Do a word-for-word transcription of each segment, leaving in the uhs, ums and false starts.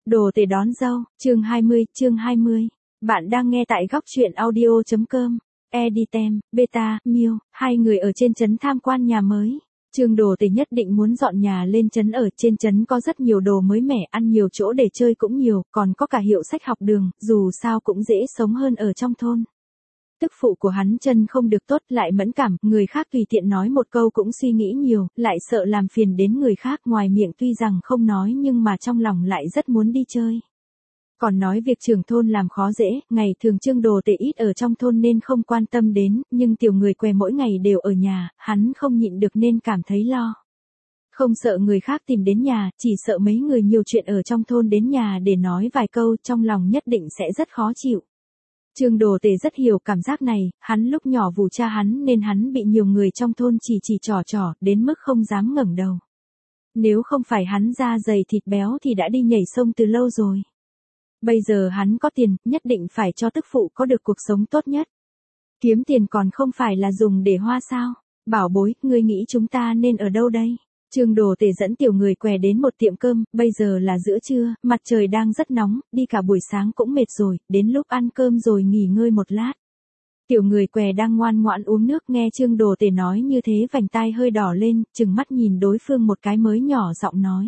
Đồ tể đón dâu, chương hai mươi, chương hai mươi. Bạn đang nghe tại góc truyện audio chấm com. Editem, Beta, Miu, hai người ở trên trấn tham quan nhà mới. Trương Đồ tể nhất định muốn dọn nhà lên trấn ở, trên trấn có rất nhiều đồ mới mẻ, ăn nhiều chỗ để chơi cũng nhiều, còn có cả hiệu sách học đường, dù sao cũng dễ sống hơn ở trong thôn. Tức phụ của hắn chân không được tốt, lại mẫn cảm, người khác tùy tiện nói một câu cũng suy nghĩ nhiều, lại sợ làm phiền đến người khác, ngoài miệng tuy rằng không nói nhưng mà trong lòng lại rất muốn đi chơi. Còn nói việc trưởng thôn làm khó dễ, ngày thường Trương Đồ tể ít ở trong thôn nên không quan tâm đến, nhưng tiểu người què mỗi ngày đều ở nhà, hắn không nhịn được nên cảm thấy lo. Không sợ người khác tìm đến nhà, chỉ sợ mấy người nhiều chuyện ở trong thôn đến nhà để nói vài câu, trong lòng nhất định sẽ rất khó chịu. Trương Đồ tể rất hiểu cảm giác này, hắn lúc nhỏ vù cha hắn nên hắn bị nhiều người trong thôn chỉ chỉ trò trò, đến mức không dám ngẩng đầu. Nếu không phải hắn da dày thịt béo thì đã đi nhảy sông từ lâu rồi. Bây giờ hắn có tiền, nhất định phải cho tức phụ có được cuộc sống tốt nhất. Kiếm tiền còn không phải là dùng để hoa sao? Bảo bối, ngươi nghĩ chúng ta nên ở đâu đây? Trương Đồ tể dẫn tiểu người què đến một tiệm cơm, bây giờ là giữa trưa, mặt trời đang rất nóng, đi cả buổi sáng cũng mệt rồi, đến lúc ăn cơm rồi nghỉ ngơi một lát. Tiểu người què đang ngoan ngoãn uống nước, nghe Trương Đồ tể nói như thế vành tai hơi đỏ lên, trừng mắt nhìn đối phương một cái mới nhỏ giọng nói.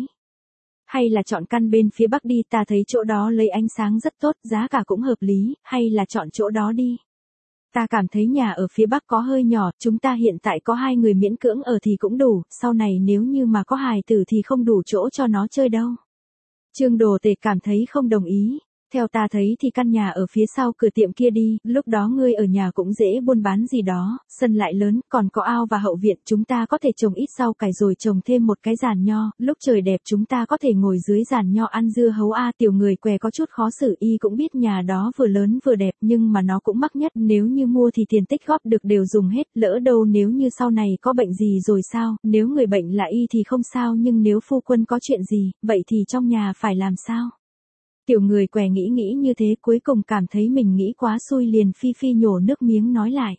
Hay là chọn căn bên phía bắc đi, ta thấy chỗ đó lấy ánh sáng rất tốt, giá cả cũng hợp lý, hay là chọn chỗ đó đi. Ta cảm thấy nhà ở phía bắc có hơi nhỏ, chúng ta hiện tại có hai người miễn cưỡng ở thì cũng đủ, sau này nếu như mà có hài tử thì không đủ chỗ cho nó chơi đâu. Trương Đồ tể cảm thấy không đồng ý. Theo ta thấy thì căn nhà ở phía sau cửa tiệm kia đi, lúc đó ngươi ở nhà cũng dễ buôn bán gì đó, sân lại lớn, còn có ao và hậu viện, chúng ta có thể trồng ít rau cải rồi trồng thêm một cái giàn nho, lúc trời đẹp chúng ta có thể ngồi dưới giàn nho ăn dưa hấu a. Tiểu người què có chút khó xử, y cũng biết nhà đó vừa lớn vừa đẹp nhưng mà nó cũng mắc nhất, nếu như mua thì tiền tích góp được đều dùng hết, lỡ đâu nếu như sau này có bệnh gì rồi sao, nếu người bệnh là y thì không sao nhưng nếu phu quân có chuyện gì, vậy thì trong nhà phải làm sao? Tiểu người què nghĩ nghĩ như thế cuối cùng cảm thấy mình nghĩ quá xui liền phi phi nhổ nước miếng nói lại.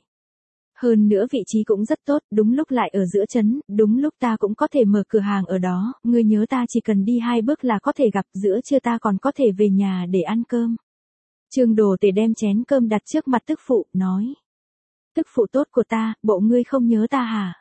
Hơn nữa vị trí cũng rất tốt, đúng lúc lại ở giữa trấn, đúng lúc ta cũng có thể mở cửa hàng ở đó, ngươi nhớ ta chỉ cần đi hai bước là có thể gặp, giữa trưa ta còn có thể về nhà để ăn cơm. Trương Đồ tể đem chén cơm đặt trước mặt tức phụ, nói. Tức phụ tốt của ta, bộ ngươi không nhớ ta hả?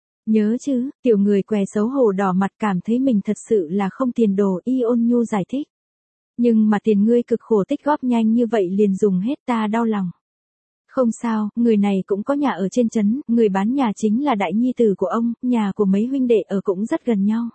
Nhớ chứ, tiểu người què xấu hổ đỏ mặt cảm thấy mình thật sự là không tiền đồ, y ôn nhu giải thích. Nhưng mà tiền ngươi cực khổ tích góp nhanh như vậy liền dùng hết, ta đau lòng. Không sao, người này cũng có nhà ở trên trấn, người bán nhà chính là đại nhi tử của ông, nhà của mấy huynh đệ ở cũng rất gần nhau.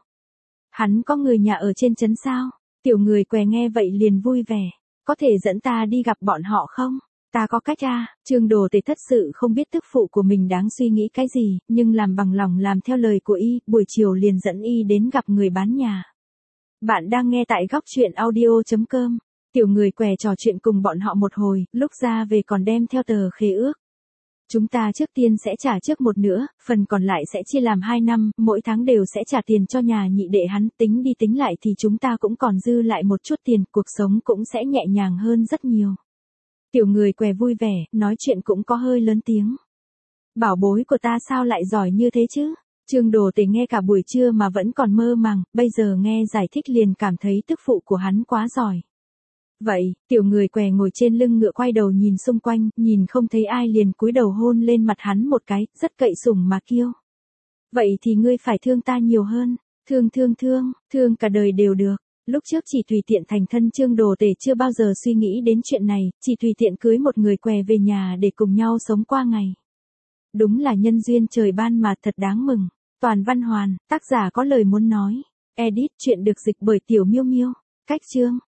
Hắn có người nhà ở trên trấn sao? Tiểu người què nghe vậy liền vui vẻ. Có thể dẫn ta đi gặp bọn họ không? Ta có cách à? Trương Đồ tể thật sự không biết tức phụ của mình đáng suy nghĩ cái gì, nhưng làm bằng lòng làm theo lời của y, buổi chiều liền dẫn y đến gặp người bán nhà. Bạn đang nghe tại góc truyện audio chấm com. Tiểu người què trò chuyện cùng bọn họ một hồi, lúc ra về còn đem theo tờ khế ước. Chúng ta trước tiên sẽ trả trước một nửa, phần còn lại sẽ chia làm hai năm, mỗi tháng đều sẽ trả tiền cho nhà nhị đệ hắn, tính đi tính lại thì chúng ta cũng còn dư lại một chút tiền, cuộc sống cũng sẽ nhẹ nhàng hơn rất nhiều. Tiểu người què vui vẻ, nói chuyện cũng có hơi lớn tiếng. Bảo bối của ta sao lại giỏi như thế chứ? Trương Đồ tể nghe cả buổi trưa mà vẫn còn mơ màng, bây giờ nghe giải thích liền cảm thấy tức phụ của hắn quá giỏi. Vậy, tiểu người què ngồi trên lưng ngựa quay đầu nhìn xung quanh, nhìn không thấy ai liền cúi đầu hôn lên mặt hắn một cái, rất cậy sủng mà kiêu. Vậy thì ngươi phải thương ta nhiều hơn, thương thương thương, thương cả đời đều được. Lúc trước chỉ tùy tiện thành thân Trương Đồ tể chưa bao giờ suy nghĩ đến chuyện này, chỉ tùy tiện cưới một người què về nhà để cùng nhau sống qua ngày. Đúng là nhân duyên trời ban mà thật đáng mừng. Toàn Văn Hoàn, tác giả có lời muốn nói. Edit truyện được dịch bởi Tiểu Miêu Miêu. Cách chương